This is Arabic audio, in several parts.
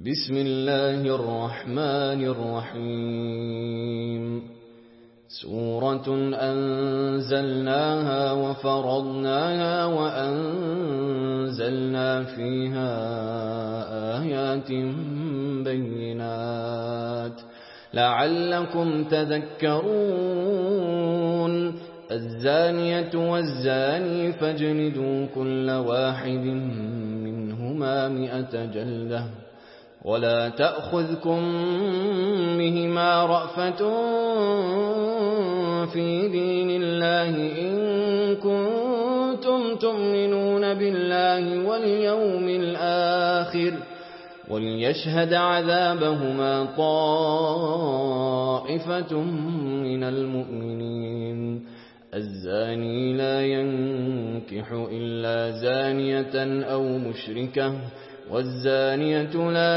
بسم الله الرحمن الرحيم سورة أنزلناها وفرضناها وأنزلنا فيها آيات بينات لعلكم تذكرون الزانية والزاني فاجلدوا كل واحد منهما 100 جلدة ولا تأخذكم بهما رأفة في دين الله إن كنتم تؤمنون بالله واليوم الآخر وليشهد عذابهما طائفة من المؤمنين الزاني لا ينكح إلا زانية أو مشركة والزانية لا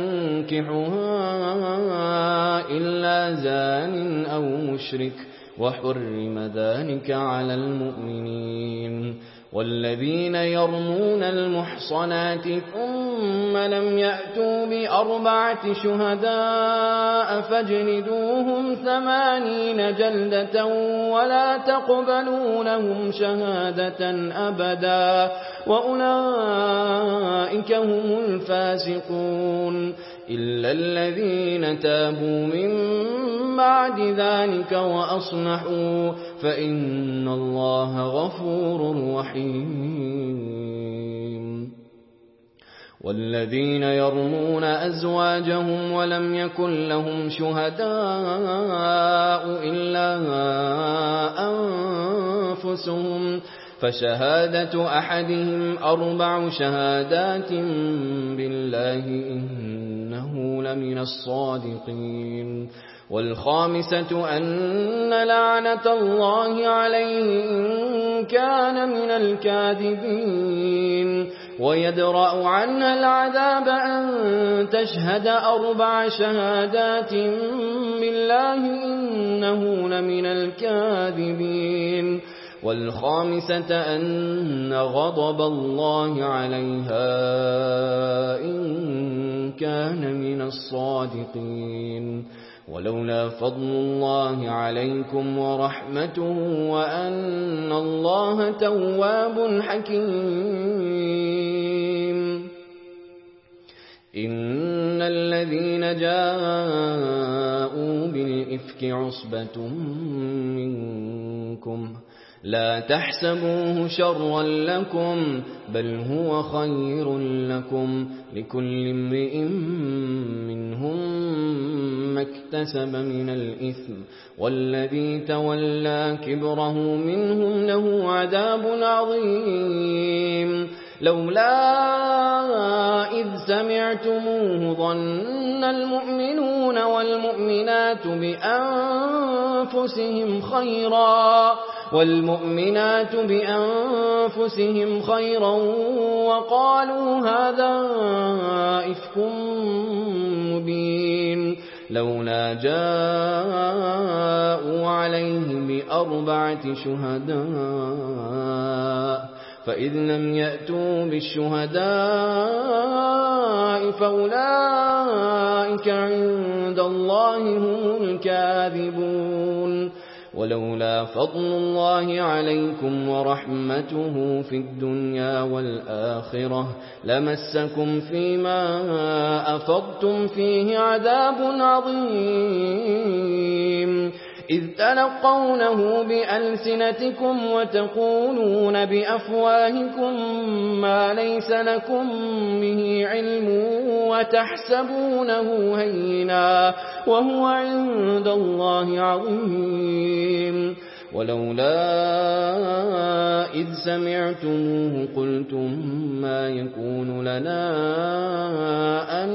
ينكحها إلا زان أو مشرك وحرم ذلك على المؤمنين والذين يرمون المحصنات ثم لم يأتوا ب4 شهداء فاجلدوهم 80 جلدة ولا تقبلوا لهم شهادة أبدا وأولئك هم الفاسقون إلا الذين تابوا من بعد ذلك وأصلحوا فإن الله غفور رحيم والذين يرمون أزواجهم ولم يكن لهم شهداء إلا أنفسهم فشهادة أحدهم 4 شهادات بالله إنه لمن الصادقين والخامسة أن لعنة الله عليه إن كان من الكاذبين ويدرأ عنها العذاب أن تشهد 4 شهادات بالله إنه لمن الكاذبين والخامسة أن غضب الله عليها إن كان من الصادقين ولولا فضل الله عليكم ورحمته وأن الله تواب حكيم إن الذين جاءوا بالإفك عصبة منكم لا تحسبوه شرا لكم بل هو خير لكم لكل امرئ منهم ما اكتسب من الإثم والذي تولى كبره منهم له عذاب عظيم لولا إذ سمعتموه ظن المؤمنون والمؤمنات بأنفسهم خيرا وقالوا هذا إفك مبين لولا جاءوا عليه ب4 شهداء فإذ لم يأتوا بالشهداء فأولئك عند الله هم الكاذبون ولولا فضل الله عليكم ورحمته في الدنيا والآخرة لمسكم فيما أفضتم فيه عذاب عظيم إذ تلقونه بألسنتكم وتقولون بأفواهكم ما ليس لكم به علم وتحسبونه هينا وهو عند الله عظيم ولولا إذ سمعتموه قلتم ما يكون لنا أن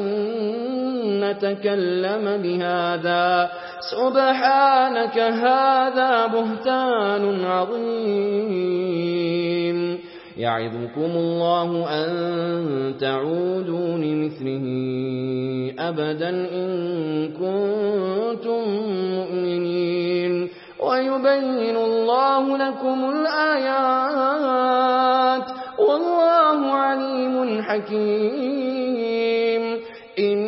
نتكلم بهذا سبحانك هذا بهتان عظيم يعظكم الله أن تعودوا لمثله أبدا إن كنتم مؤمنين ويبين الله لكم الآيات والله عليم حكيم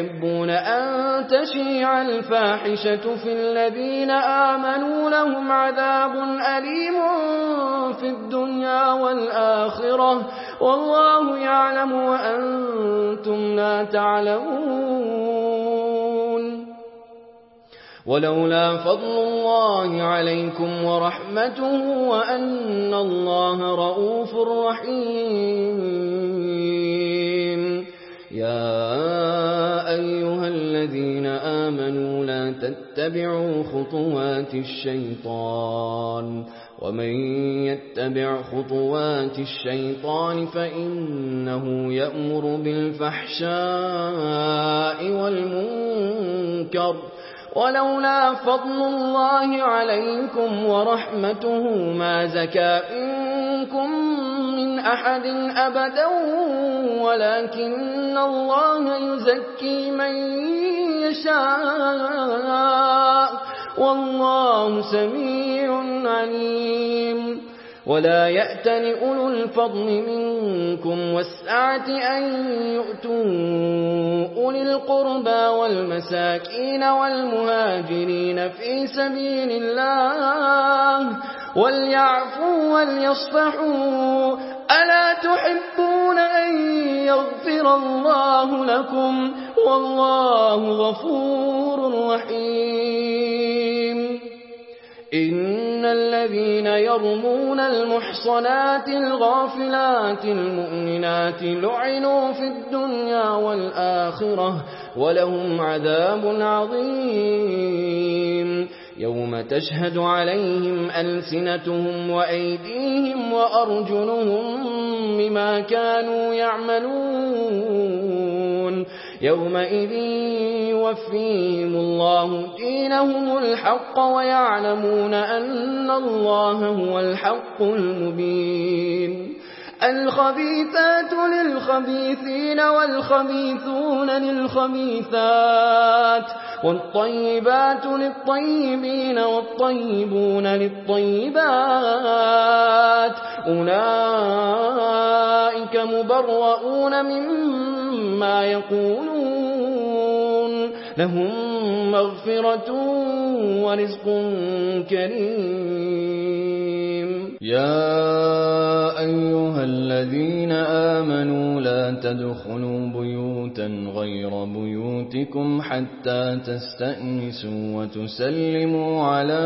تحبون أن تشيع الفاحشة في الذين آمنوا لهم عذاب أليم في الدنيا والآخرة والله يعلم وأنتم لا تعلمون. ولولا فضل الله عليكم ورحمته وأن الله رؤوف رحيم. يا أيها الذين آمنوا لا تتبعوا خطوات الشيطان ومن يتبع خطوات الشيطان فإنه يأمر بالفحشاء والمنكر ولولا فضل الله عليكم ورحمته ما زكى منكم من أحد أبدا ولكن الله يزكي من يشاء والله سميع عليم. ولا يأتل أولو الفضل منكم والسعة أن يؤتوا أولي القربى والمساكين والمهاجرين في سبيل الله وليعفوا وليصفحوا ألا تحبون أن يغفر الله لكم والله غفور رحيم. إن الذين يرمون المحصنات الغافلات المؤمنات لعنوا في الدنيا والآخرة ولهم عذاب عظيم. يوم تشهد عليهم ألسنتهم وأيديهم وأرجلهم بما كانوا يعملون يومئذ يوفيهم الله دينهم الحق ويعلمون أن الله هو الحق المبين. الخبيثات للخبيثين والخبيثون للخبيثات والطيبات للطيبين والطيبون للطيبات أولئك مبرؤون مما يقولون لهم مغفرة ورزق كريم. يا أيها الذين آمنوا لا تدخلوا بيوتا غير بيوتكم حتى تستأنسوا وتسلموا على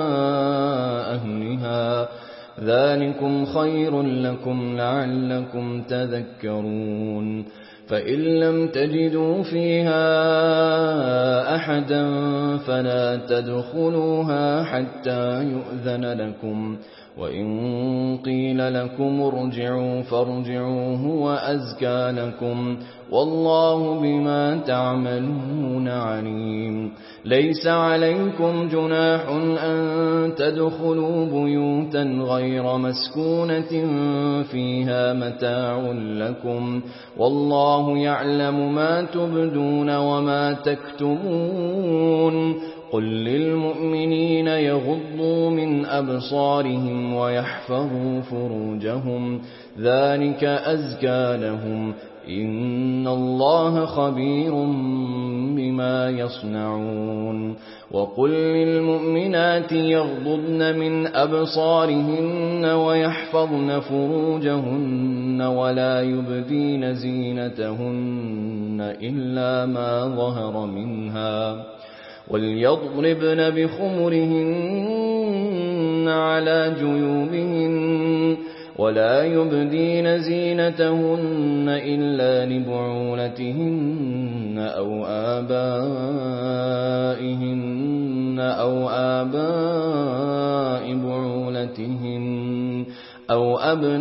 أهلها ذلكم خير لكم لعلكم تذكرون. فإن لم تجدوا فيها أحدا فلا تدخلوها حتى يؤذن لكم وإن قيل لكم ارجعوا فارجعوا هو أزكى لكم والله بما تعملون عليم. ليس عليكم جناح أن تدخلوا بيوتا غير مسكونة فيها متاع لكم والله يعلم ما تبدون وما تكتمون. قل للمؤمنين يغضوا من أبصارهم ويحفظوا فروجهم ذلك أزكى لهم إن الله خبير بما يصنعون. وقل للمؤمنات يغضضن من أبصارهن ويحفظن فروجهن ولا يبدين زينتهن إلا ما ظهر منها وليضربن بخمرهن على جيوبهن ولا يبدين زينتهن إلا لبعولتهن أو آبائهن أو آباء بعولتهن أو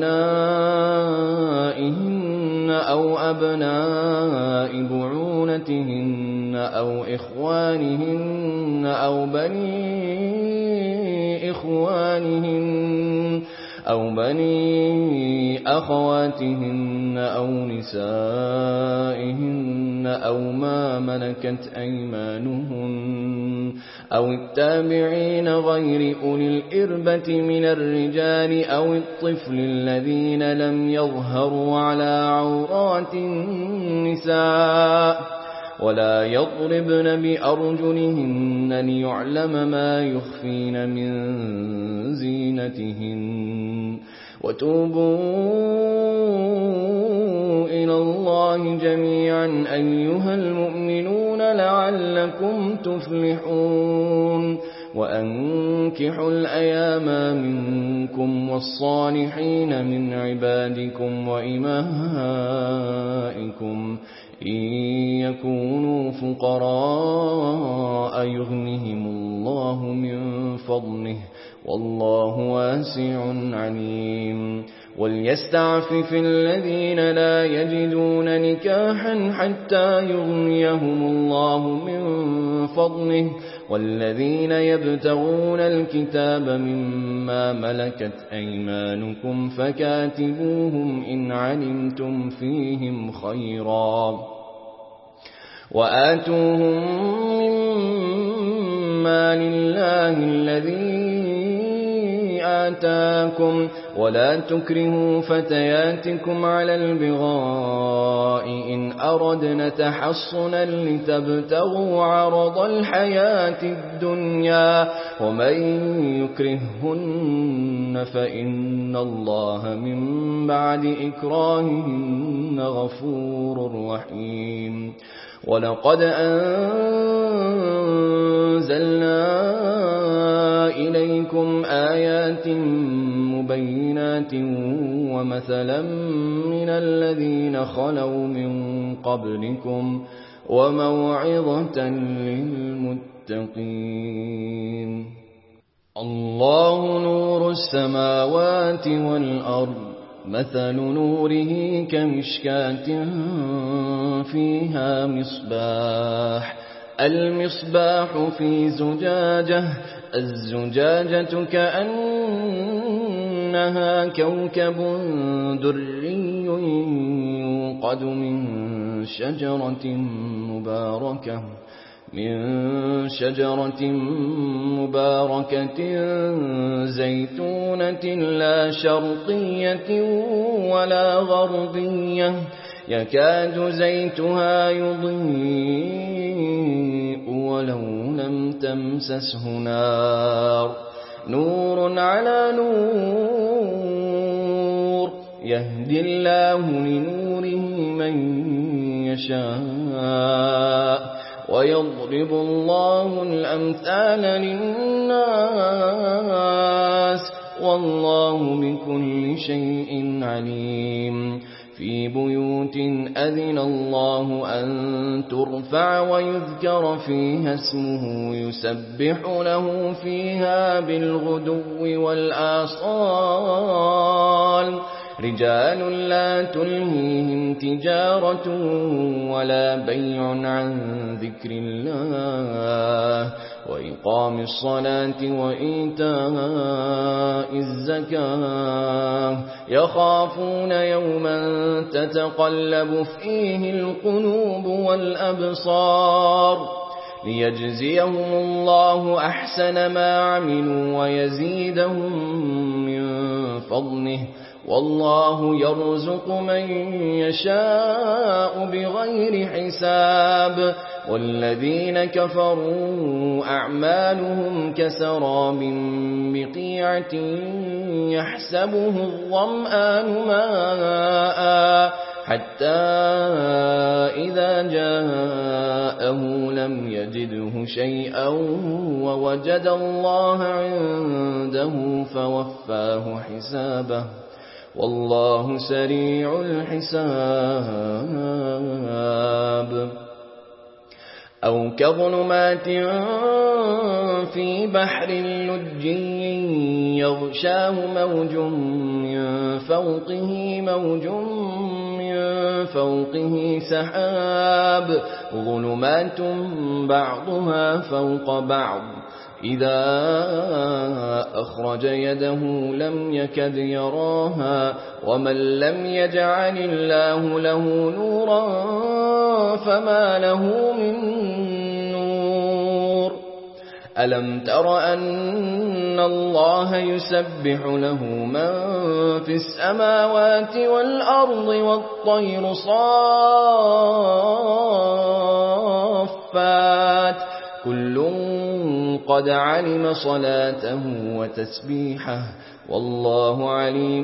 أبنائهن أو أبناء بعولتهن أو إخوانهن أو بني إخوانهن أو بني أخواتهن أو نسائهن أو ما ملكت أيمانهن أو التابعين غير أولي الإربة من الرجال أو الطفل الذين لم يظهروا على عورات النساء ولا يضربن بأرجلهن ليعلم ما يخفين من زينتهن وتوبوا إلى الله جميعا أيها المؤمنون لعلكم تفلحون وأنكحوا الأيام منكم والصالحين من عبادكم وإمائكم إن يكونوا فقراء يغنهم الله من فضله والله واسع عليم وليستعفف الذين لا يجدون نكاحا حتى يغنيهم الله من فضله والذين يبتغون الكتاب مما ملكت أيمانكم فكاتبوهم إن علمتم فيهم خيرا وآتوهم مما لله الذي آتاكم ولا تكرهوا فتياتكم على البغاء إن أردنا تحصنا لتبتغوا عرض الحياة الدنيا ومن يكرههن فإن الله من بعد إكراههن غفور رحيم ولقد أنزلنا إليكم آيات مبينات ومثلا من الذين خلوا من قبلكم وموعظة للمتقين الله نور السماوات والأرض مثل نوره كمشكاة فيها مصباح المصباح في زجاجة الزجاجة كأنها كوكب دري يوقد من شجرة مباركة زيتونة لا شرقية ولا غربية يكاد زيتها يضيء ولو لم تمسسه نار نور على نور يهدي الله لنوره من يشاء ويضرب الله الأمثال للناس والله بكل شيء عليم في بيوت أذن الله أن ترفع ويذكر فيها اسمه يسبح له فيها بالغدو والآصال رجال لا تلهيهم تجارة ولا بيع عن ذكر الله وإقام الصلاة وإيتاء الزكاة يخافون يوما تتقلب فيه القلوب والأبصار ليجزيهم الله أحسن ما عملوا ويزيدهم من فضله والله يرزق من يشاء بغير حساب والذين كفروا أعمالهم كسراب بقيعة يحسبه الظمآن ماء حتى إذا جاءه لم يجده شيئا ووجد الله عنده فوفاه حسابه والله سريع الحساب أو كظلمات في بحر لجي يغشاه موج من فوقه سحاب ظلمات بعضها فوق بعض إذا أخرج يده لم يكد يراها ومن لم يجعل الله له نورا فما له من نور ألم تر أن الله يسبح له من في السماوات والأرض والطير صافات كل قد علم صلاته وتسبيحه والله عليم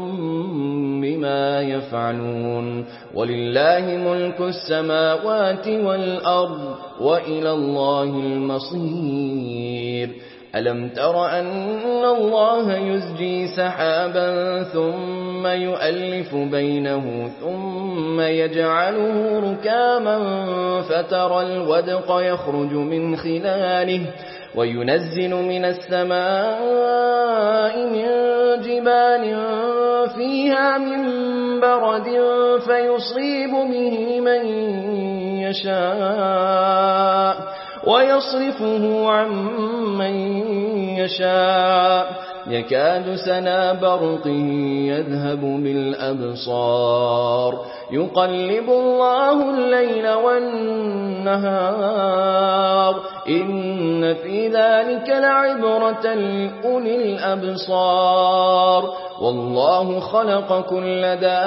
بما يفعلون ولله ملك السماوات والأرض وإلى الله المصير ألم تر أن الله يزجي سحابا ثم يؤلف بينه ثم يجعله ركاما فترى الودق يخرج من خلاله وينزل من السماء من جبال فيها من برد فيصيب به من يشاء ويصرفه عن من يشاء يكاد سنا برقه يذهب بالأبصار يقلب الله الليل والنهار إن في ذلك لعبرة لأولي الأبصار والله خلق كل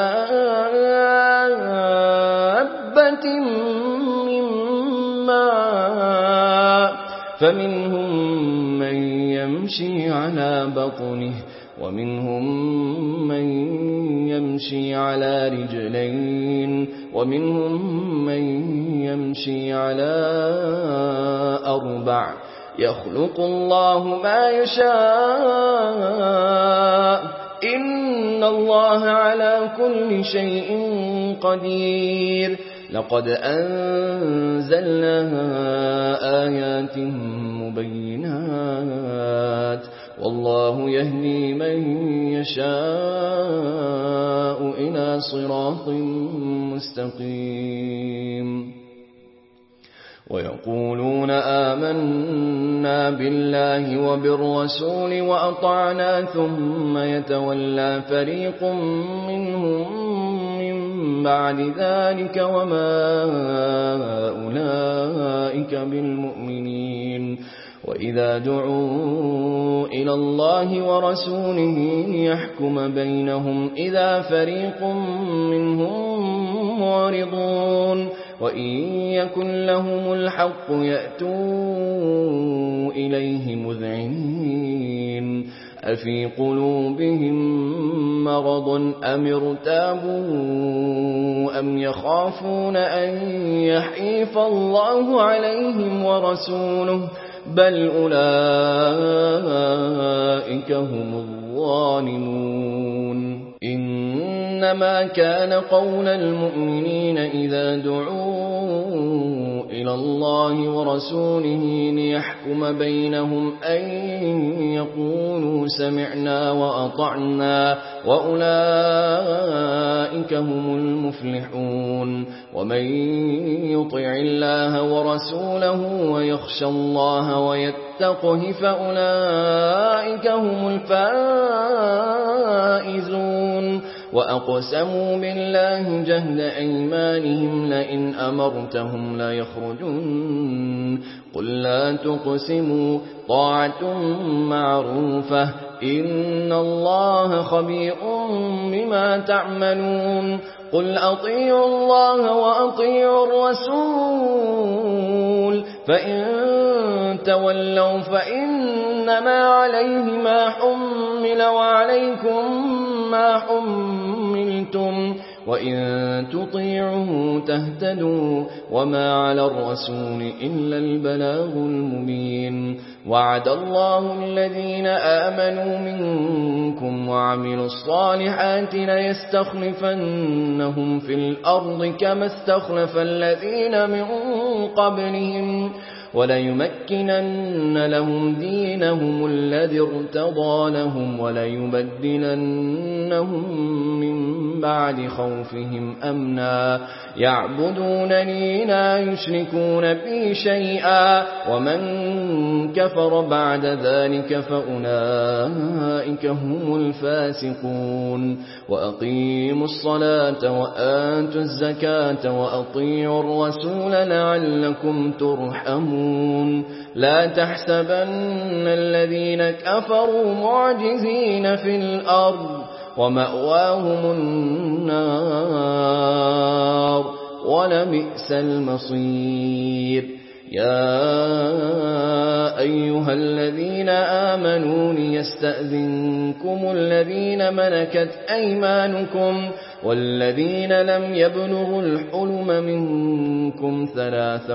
دابة من ماء فمنهم من يمشي على بطنه ومنهم من يمشي على رجلين ومنهم من يمشي على أربع يخلق الله ما يشاء إن الله على كل شيء قدير لقد أنزلنا آيات مبينات والله يهدي من يشاء إلى صراط مستقيم ويقولون آمنا بالله وبالرسول وأطعنا ثم يتولى فريق منهم من بعد ذلك وما أولئك بالمؤمنين وإذا دعوا إلى الله ورسوله ليحكم بينهم إذا فريق منهم معرضون وإن يكن لهم الحق يأتوا إليه مذعنين أفي قلوبهم مرض أم ارتابوا أم يخافون أن يحيف الله عليهم ورسوله بل أولئك هم الظالمون إنما كان قول المؤمنين إذا دعوا إلى الله ورسوله ليحكم بينهم أن يقولوا سمعنا وأطعنا وأولئك هم المفلحون ومن يطع الله ورسوله ويخشى الله ويتقه فأولئك هم الفائزون وأقسموا بالله جهد أيمانهم لئن أمرتهم لا يخرجون قل لا تقسموا طاعة معروفة إن الله خبير بما تعملون قل أطيعوا الله وأطيعوا الرسول فإن تولوا فإنما عليه ما حمل وعليكم ما حملتم وإن تطيعوا تهتدوا وما على الرسول إلا البلاغ المبين وعد الله الذين آمنوا منكم وعملوا الصالحات ليستخلفنهم في الأرض كما استخلف الذين من قبلهم وليمكنن لهم دينهم الذي ارتضى لهم وليبدلنهم من بعد خوفهم أمنا يعبدونني لا يشركون بي شيئا ومن كفر بعد ذلك فأولئك هم الفاسقون وأقيموا الصلاة وآتوا الزكاة وأطيعوا الرسول لعلكم ترحمون لا تحسبن الذين كفروا معجزين في الأرض ومأواهم النار ولبئس المصير يا أيها الذين آمنوا ليستأذنكم الذين ملكت أيمانكم والذين لم يبلغوا الحلم منكم 3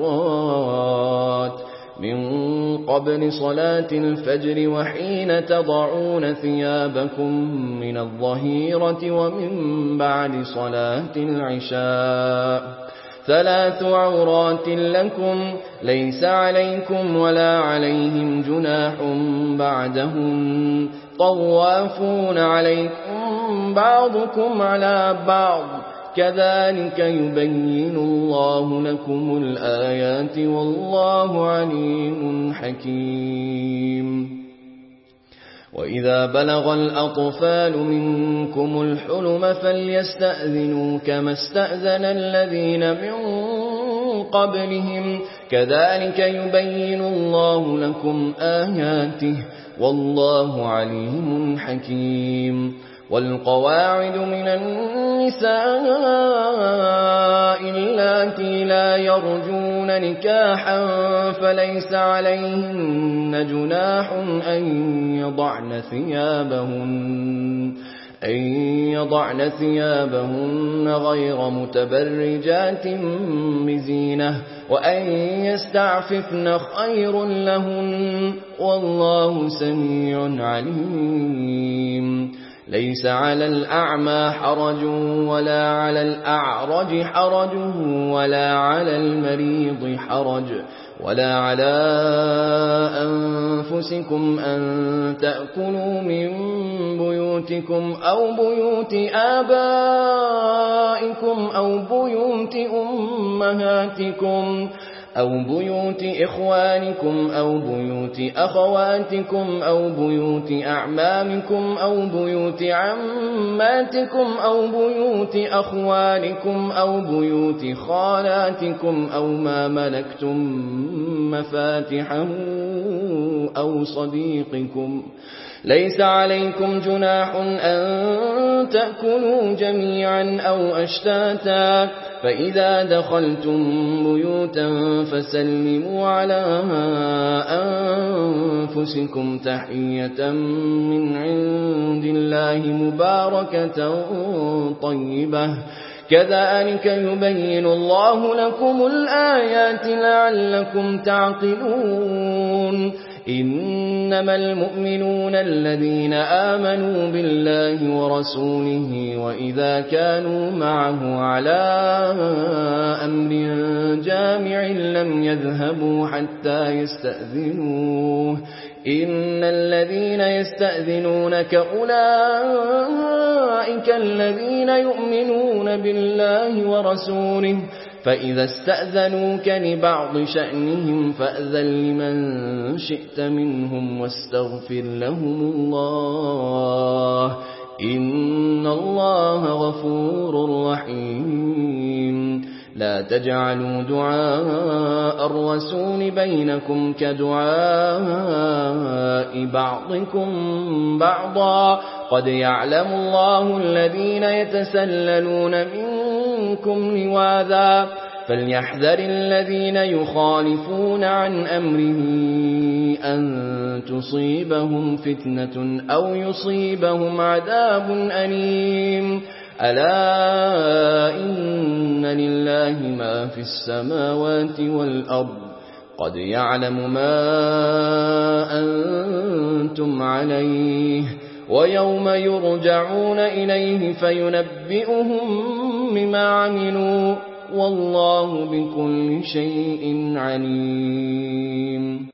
مرات من قبل صلاة الفجر وحين تضعون ثيابكم من الظهيرة ومن بعد صلاة العشاء 3 عورات لكم ليس عليكم ولا عليهم جناح بعدهم طوافون عليكم بعضكم على بعض كذلك يبين الله لكم الآيات والله عليم حكيم وإذا بلغ الأطفال منكم الحلم فليستأذنوا كما استأذن الذين من قبلهم كذلك يبين الله لكم آياته والله عليم حكيم والقواعد من النساء اللاتي لا يرجون نكاحا فليس عليهن جناح أن يضعن ثيابهن غير متبرجات بزينة وأن يستعففن خير لهن والله سميع عليم ليس على الأعمى حرج ولا على الأعرج حرج ولا على المريض حرج ولا على أنفسكم أن تأكلوا من بيوتكم أو بيوت آبائكم أو بيوت أمهاتكم أو بيوت إخوانكم أو بيوت أخواتكم أو بيوت أعمامكم أو بيوت عماتكم أو بيوت أخوالكم أو بيوت خالاتكم أو ما ملكتم مفاتحه أو صديقكم ليس عليكم جناح أن تأكلوا جميعا أو أشتاتا فإذا دخلتم بيوتا فسلموا على أنفسكم تحية من عند الله مباركة طيبة كذلك يبين الله لكم الآيات لعلكم تعقلون إنما المؤمنون الذين آمنوا بالله ورسوله وإذا كانوا معه على أمر جامع لم يذهبوا حتى يستأذنوه إن الذين يستأذنونك أولئك الذين يؤمنون بالله ورسوله فإذا استأذنوك لبعض شأنهم فأذن لمن شئت منهم واستغفر لهم الله إن الله غفور رحيم لا تجعلوا دعاء الرسول بينكم كدعاء بعضكم بعضا قد يعلم الله الذين يتسللون منكم لواذا فليحذر الذين يخالفون عن أمره أن تصيبهم فتنة أو يصيبهم عذاب أليم ألا إن لله ما في السماوات والأرض قد يعلم ما أنتم عليه ويوم يرجعون إليه فينبئهم بما عملوا والله بكل شيء عليم.